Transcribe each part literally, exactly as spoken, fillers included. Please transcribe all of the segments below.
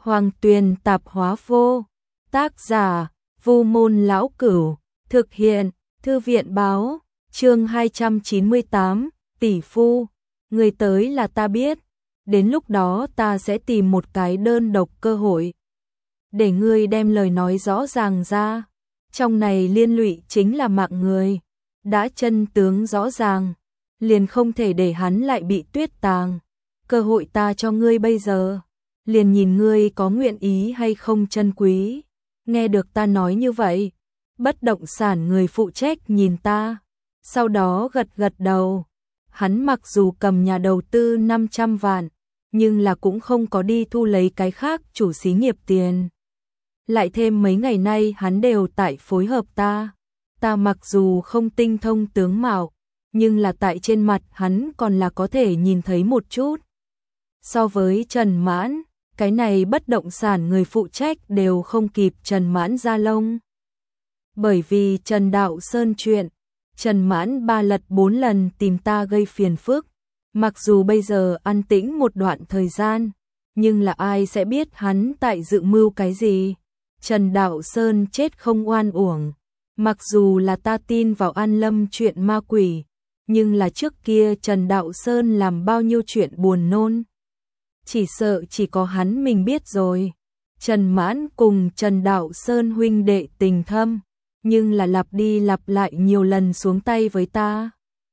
Hoàng Tuyền Tạp Hóa Vô, tác giả Vu Môn Lão Cửu, thực hiện Thư viện Báo, chương hai trăm chín mươi tám, tỷ phu, người tới là ta biết, đến lúc đó ta sẽ tìm một cái đơn độc cơ hội để ngươi đem lời nói rõ ràng ra, trong này liên lụy chính là mạng người, đã chân tướng rõ ràng, liền không thể để hắn lại bị tuyết tàng, cơ hội ta cho ngươi bây giờ, liền nhìn ngươi có nguyện ý hay không trân quý. Nghe được ta nói như vậy, bất động sản người phụ trách nhìn ta, sau đó gật gật đầu. Hắn mặc dù cầm nhà đầu tư năm trăm vạn, nhưng là cũng không có đi thu lấy cái khác chủ xí nghiệp tiền. Lại thêm mấy ngày nay hắn đều tại phối hợp ta. Ta mặc dù không tinh thông tướng mạo, nhưng là tại trên mặt hắn còn là có thể nhìn thấy một chút. So với Trần Mãn, cái này bất động sản người phụ trách đều không kịp Trần Mãn ra lông. Bởi vì Trần Đạo Sơn chuyện, Trần Mãn ba lật bốn lần tìm ta gây phiền phức. Mặc dù bây giờ an tĩnh một đoạn thời gian, nhưng là ai sẽ biết hắn tại dự mưu cái gì. Trần Đạo Sơn chết không oan uổng. Mặc dù là ta tin vào An Lâm chuyện ma quỷ, nhưng là trước kia Trần Đạo Sơn làm bao nhiêu chuyện buồn nôn. Chỉ sợ chỉ có hắn mình biết rồi. Trần Mãn cùng Trần Đạo Sơn huynh đệ tình thâm, nhưng là lặp đi lặp lại nhiều lần xuống tay với ta.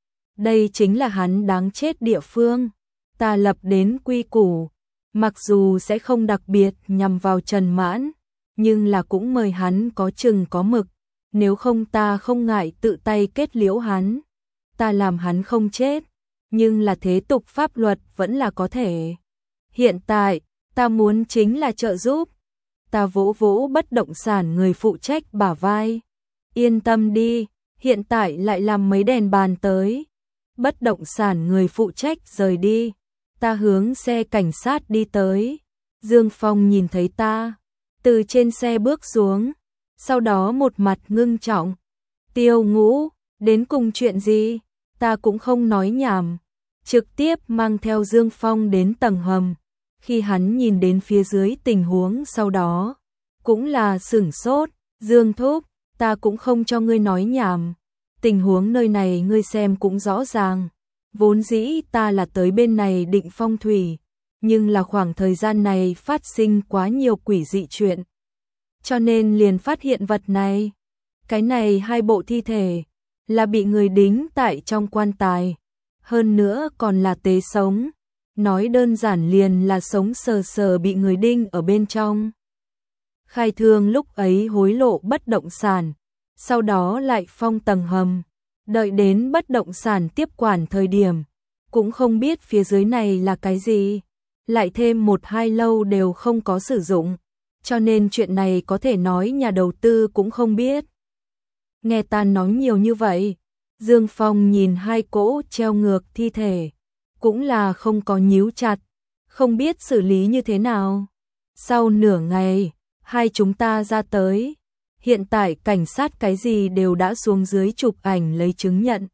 Đây chính là hắn đáng chết địa phương. Ta lập đến quy củ, mặc dù sẽ không đặc biệt nhằm vào Trần Mãn, nhưng là cũng mời hắn có chừng có mực, nếu không ta không ngại tự tay kết liễu hắn. Ta làm hắn không chết, nhưng là thế tục pháp luật vẫn là có thể. Hiện tại, ta muốn chính là trợ giúp. Ta vỗ vỗ bất động sản người phụ trách bả vai. Yên tâm đi, hiện tại lại làm mấy đèn bàn tới. Bất động sản người phụ trách rời đi. Ta hướng xe cảnh sát đi tới. Dương Phong nhìn thấy ta, từ trên xe bước xuống, sau đó một mặt ngưng trọng. Tiêu Ngũ, đến cùng chuyện gì? Ta cũng không nói nhảm, trực tiếp mang theo Dương Phong đến tầng hầm. Khi hắn nhìn đến phía dưới tình huống sau đó, cũng là sửng sốt. Dương thúc, ta cũng không cho ngươi nói nhảm, tình huống nơi này ngươi xem cũng rõ ràng. Vốn dĩ ta là tới bên này định phong thủy, nhưng là khoảng thời gian này phát sinh quá nhiều quỷ dị chuyện, cho nên liền phát hiện vật này. Cái này hai bộ thi thể là bị người đính tại trong quan tài, hơn nữa còn là tế sống. Nói đơn giản liền là sống sờ sờ bị người đinh ở bên trong. Khai Thương lúc ấy hối lộ bất động sản, sau đó lại phong tầng hầm, đợi đến bất động sản tiếp quản thời điểm, cũng không biết phía dưới này là cái gì, lại thêm một hai lâu đều không có sử dụng, cho nên chuyện này có thể nói nhà đầu tư cũng không biết. Nghe ta nói nhiều như vậy, Dương Phong nhìn hai cỗ treo ngược thi thể, cũng là không có nhíu chặt, không biết xử lý như thế nào. Sau nửa ngày, hai chúng ta ra tới. Hiện tại cảnh sát cái gì đều đã xuống dưới chụp ảnh lấy chứng nhận.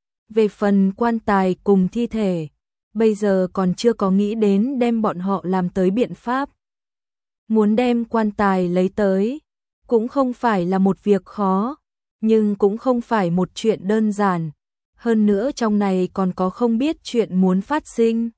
Về phần quan tài cùng thi thể, bây giờ còn chưa có nghĩ đến đem bọn họ làm tới biện pháp. Muốn đem quan tài lấy tới, cũng không phải là một việc khó, nhưng cũng không phải một chuyện đơn giản. Hơn nữa trong này còn có không biết chuyện muốn phát sinh.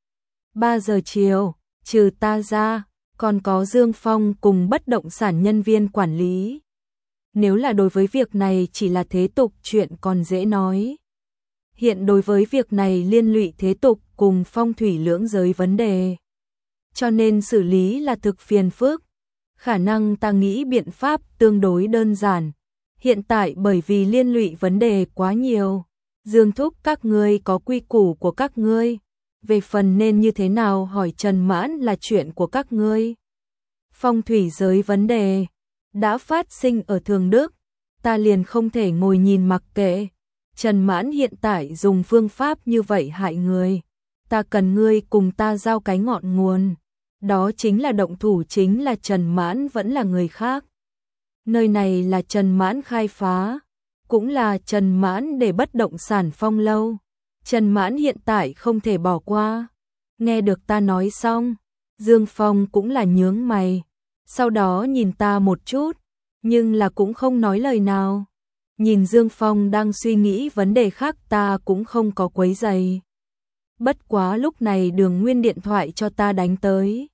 ba giờ chiều, trừ ta ra, còn có Dương Phong cùng bất động sản nhân viên quản lý. Nếu là đối với việc này chỉ là thế tục chuyện còn dễ nói. Hiện đối với việc này liên lụy thế tục cùng phong thủy lưỡng giới vấn đề, cho nên xử lý là thực phiền phức. Khả năng ta nghĩ biện pháp tương đối đơn giản. Hiện tại bởi vì liên lụy vấn đề quá nhiều, Dương thúc các ngươi có quy củ của các ngươi, về phần nên như thế nào hỏi Trần Mãn là chuyện của các ngươi. Phong thủy giới vấn đề đã phát sinh ở Thường Đức, ta liền không thể ngồi nhìn mặc kệ. Trần Mãn hiện tại dùng phương pháp như vậy hại người, ta cần ngươi cùng ta giao cái ngọn nguồn, đó chính là động thủ chính là Trần Mãn vẫn là người khác. Nơi này là Trần Mãn khai phá, cũng là Trần Mãn để bất động sản phong lâu. Trần Mãn hiện tại không thể bỏ qua. Nghe được ta nói xong, Dương Phong cũng là nhướng mày, sau đó nhìn ta một chút, nhưng là cũng không nói lời nào. Nhìn Dương Phong đang suy nghĩ vấn đề khác, ta cũng không có quấy rầy. Bất quá lúc này Đường Nguyên điện thoại cho ta đánh tới.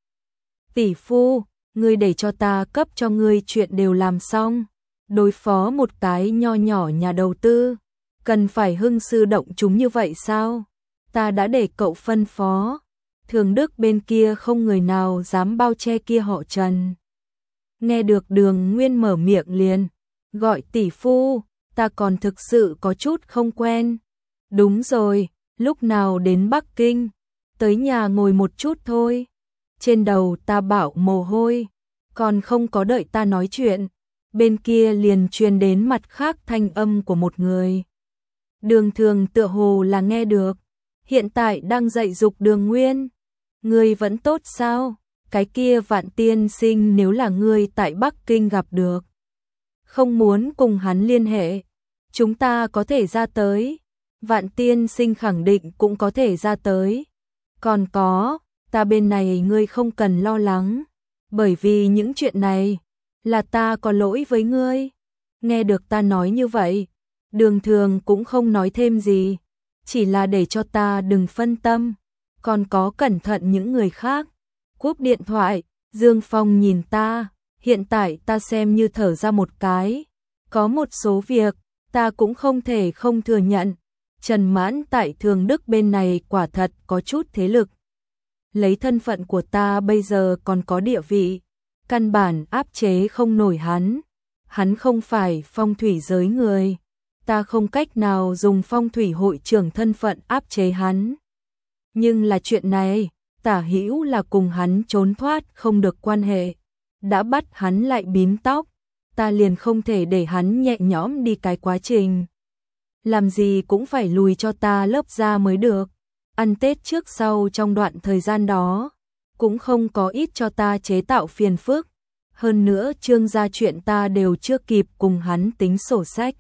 Tỷ phu, ngươi để cho ta cấp cho ngươi chuyện đều làm xong. Đối phó một cái nho nhỏ nhà đầu tư, cần phải hưng sư động chúng như vậy sao? Ta đã để cậu phân phó. Thường Đức bên kia không người nào dám bao che kia họ Trần. Nghe được Đường Nguyên mở miệng liền, gọi tỷ phu, ta còn thực sự có chút không quen. Đúng rồi, lúc nào đến Bắc Kinh, tới nhà ngồi một chút thôi. Trên đầu ta bạo mồ hôi, còn không có đợi ta nói chuyện, bên kia liền truyền đến mặt khác thanh âm của một người. Đường Thường tựa hồ là nghe được, hiện tại đang dạy dục Đường Nguyên. Ngươi vẫn tốt sao? Cái kia Vạn tiên sinh nếu là ngươi tại Bắc Kinh gặp được, không muốn cùng hắn liên hệ, chúng ta có thể ra tới. Vạn tiên sinh khẳng định cũng có thể ra tới. Còn có, ta bên này ngươi không cần lo lắng, bởi vì những chuyện này là ta có lỗi với ngươi. Nghe được ta nói như vậy, Đường Thường cũng không nói thêm gì, chỉ là để cho ta đừng phân tâm, còn có cẩn thận những người khác. Cúp điện thoại, Dương Phong nhìn ta, hiện tại ta xem như thở ra một cái. Có một số việc, ta cũng không thể không thừa nhận. Trần Mãn tại Thường Đức bên này quả thật có chút thế lực. Lấy thân phận của ta bây giờ còn có địa vị, căn bản áp chế không nổi hắn. Hắn không phải phong thủy giới người, ta không cách nào dùng phong thủy hội trưởng thân phận áp chế hắn. Nhưng là chuyện này, Tả Hữu là cùng hắn trốn thoát không được quan hệ, đã bắt hắn lại bím tóc, ta liền không thể để hắn nhẹ nhõm đi cái quá trình. Làm gì cũng phải lùi cho ta lớp da mới được. Ăn Tết trước sau trong đoạn thời gian đó, cũng không có ít cho ta chế tạo phiền phức. Hơn nữa Trương gia chuyện ta đều chưa kịp cùng hắn tính sổ sách.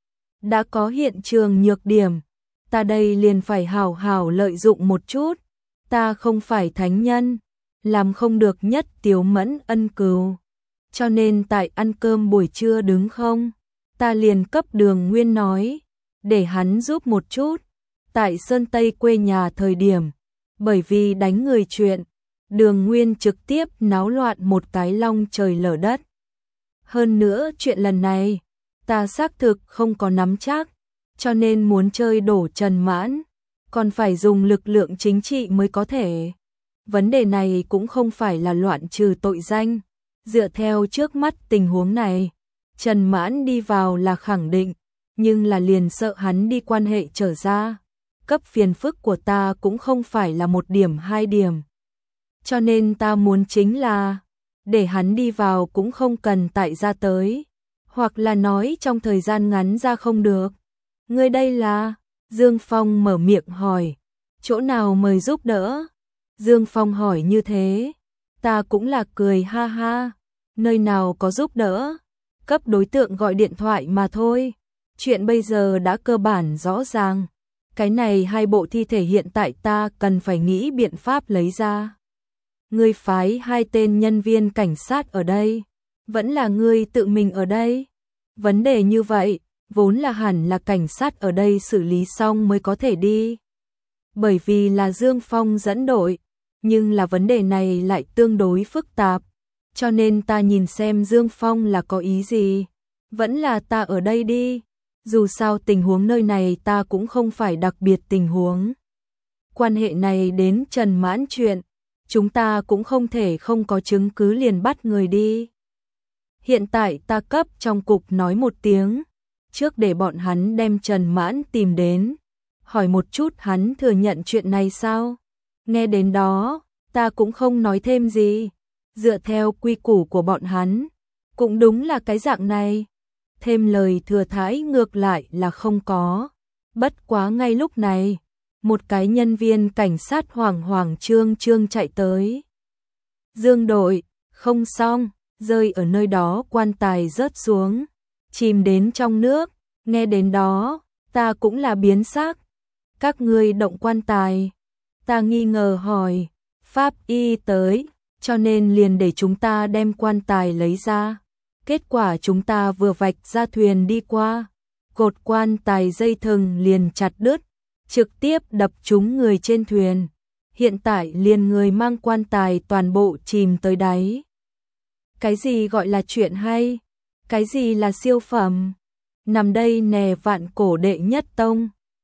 Đã có hiện trường nhược điểm, ta đây liền phải hào hào lợi dụng một chút. Ta không phải thánh nhân, làm không được nhất tiếu mẫn ân cừu. Cho nên tại ăn cơm buổi trưa đứng không, ta liền cấp Đường Nguyên nói, để hắn giúp một chút. Tại Sơn Tây quê nhà thời điểm, bởi vì đánh người chuyện, Đường Nguyên trực tiếp náo loạn một cái long trời lở đất. Hơn nữa chuyện lần này, ta xác thực không có nắm chắc, cho nên muốn chơi đổ Trần Mãn, còn phải dùng lực lượng chính trị mới có thể. Vấn đề này cũng không phải là loạn trừ tội danh. Dựa theo trước mắt tình huống này, Trần Mãn đi vào là khẳng định, nhưng là liền sợ hắn đi quan hệ trở ra. Cấp phiền phức của ta cũng không phải là một điểm hai điểm. Cho nên ta muốn chính là, để hắn đi vào cũng không cần tại ra tới. Hoặc là nói trong thời gian ngắn ra không được. Ngươi đây là... Dương Phong mở miệng hỏi, chỗ nào mời giúp đỡ? Dương Phong hỏi như thế, ta cũng là cười ha ha, nơi nào có giúp đỡ, cấp đối tượng gọi điện thoại mà thôi. Chuyện bây giờ đã cơ bản rõ ràng, cái này hai bộ thi thể hiện tại ta cần phải nghĩ biện pháp lấy ra. Ngươi phái hai tên nhân viên cảnh sát ở đây, vẫn là ngươi tự mình ở đây? Vấn đề như vậy, vốn là hẳn là cảnh sát ở đây xử lý xong mới có thể đi. Bởi vì là Dương Phong dẫn đội, nhưng là vấn đề này lại tương đối phức tạp, cho nên ta nhìn xem Dương Phong là có ý gì. Vẫn là ta ở đây đi, dù sao tình huống nơi này ta cũng không phải đặc biệt tình huống. Quan hệ này đến Trần Mãn chuyện, chúng ta cũng không thể không có chứng cứ liền bắt người đi. Hiện tại ta cấp trong cục nói một tiếng, trước để bọn hắn đem Trần Mãn tìm đến, hỏi một chút hắn thừa nhận chuyện này sao. Nghe đến đó, ta cũng không nói thêm gì, dựa theo quy củ của bọn hắn, cũng đúng là cái dạng này. Thêm lời thừa thãi ngược lại là không có. Bất quá ngay lúc này, một cái nhân viên cảnh sát hoảng hoảng trương trương chạy tới. Dương đội, không xong, rơi ở nơi đó quan tài rớt xuống, chìm đến trong nước. Nghe đến đó, ta cũng là biến sắc. Các ngươi động quan tài? Ta nghi ngờ hỏi, pháp y tới, cho nên liền để chúng ta đem quan tài lấy ra. Kết quả chúng ta vừa vạch ra thuyền đi qua, cột quan tài dây thừng liền chặt đứt, trực tiếp đập trúng người trên thuyền. Hiện tại liền người mang quan tài toàn bộ chìm tới đáy. Cái gì gọi là chuyện hay? Cái gì là siêu phẩm? Nằm đây nè, vạn cổ đệ nhất tông,